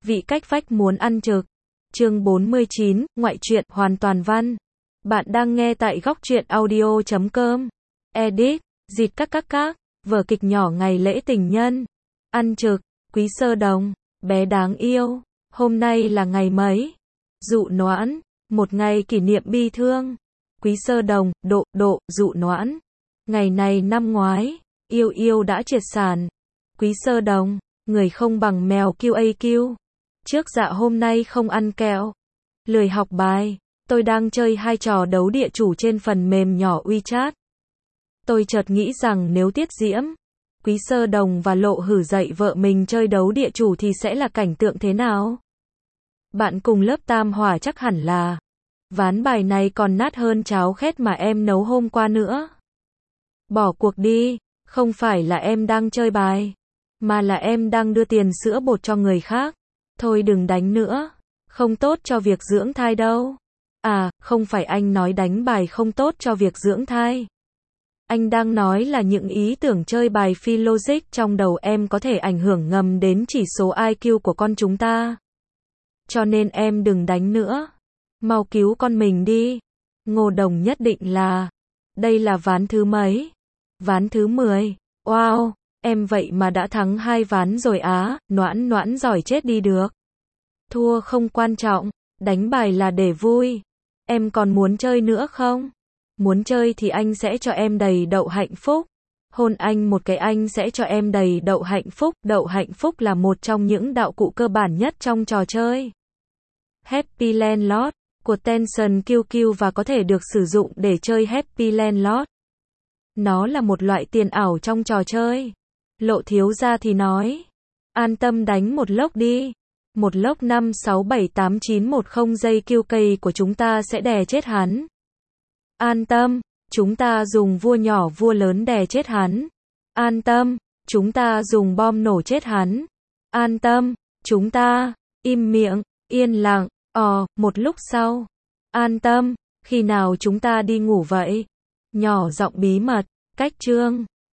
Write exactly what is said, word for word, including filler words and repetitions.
Vị cách phách muốn ăn trực. Chương bốn mươi chín, ngoại truyện, hoàn toàn văn. Bạn đang nghe tại góc truyện audio chấm com. Edit, dịt các các các, vở kịch nhỏ ngày lễ tình nhân. Ăn trực, Quý Sơ Đồng, bé đáng yêu. Hôm nay là ngày mấy? Dụ Noãn, một ngày kỷ niệm bi thương. Quý Sơ Đồng, độ, độ, Dụ Noãn. Ngày này năm ngoái, yêu yêu đã triệt sản. Quý Sơ Đồng, người không bằng mèo kiu a kiu. Trước dạ hôm nay không ăn kẹo. Lười học bài, tôi đang chơi hai trò đấu địa chủ trên phần mềm nhỏ WeChat. Tôi chợt nghĩ rằng nếu Tiết Diễm, Quý Sơ Đồng và Lộ Hử dạy vợ mình chơi đấu địa chủ thì sẽ là cảnh tượng thế nào? Bạn cùng lớp Tam Hỏa chắc hẳn là, ván bài này còn nát hơn cháo khét mà em nấu hôm qua nữa. Bỏ cuộc đi, không phải là em đang chơi bài, mà là em đang đưa tiền sữa bột cho người khác. Thôi đừng đánh nữa, không tốt cho việc dưỡng thai đâu. À, không phải anh nói đánh bài không tốt cho việc dưỡng thai. Anh đang nói là những ý tưởng chơi bài phi logic trong đầu em có thể ảnh hưởng ngầm đến chỉ số i kiu của con chúng ta. Cho nên em đừng đánh nữa. Mau cứu con mình đi. Ngô Đồng nhất định là. Đây là ván thứ mấy? Ván thứ mười. Wow, em vậy mà đã thắng hai ván rồi á, Noãn Noãn giỏi chết đi được. Thua không quan trọng, đánh bài là để vui. Em còn muốn chơi nữa không? Muốn chơi thì anh sẽ cho em đầy đậu hạnh phúc. Hôn anh một cái anh sẽ cho em đầy đậu hạnh phúc. Đậu hạnh phúc là một trong những đạo cụ cơ bản nhất trong trò chơi Happy Landlord của Tencent kiu kiu và có thể được sử dụng để chơi Happy Landlord. Nó là một loại tiền ảo trong trò chơi. Lộ thiếu gia thì nói, an tâm đánh một lốc đi. Một lốc năm sáu bảy tám chín một không giây kiu cây của chúng ta sẽ đè chết hắn. An tâm, chúng ta dùng vua nhỏ vua lớn đè chết hắn. An tâm, chúng ta dùng bom nổ chết hắn. An tâm, chúng ta, im miệng, yên lặng, ò, một lúc sau. An tâm, khi nào chúng ta đi ngủ vậy? Nhỏ giọng bí mật, cách chương.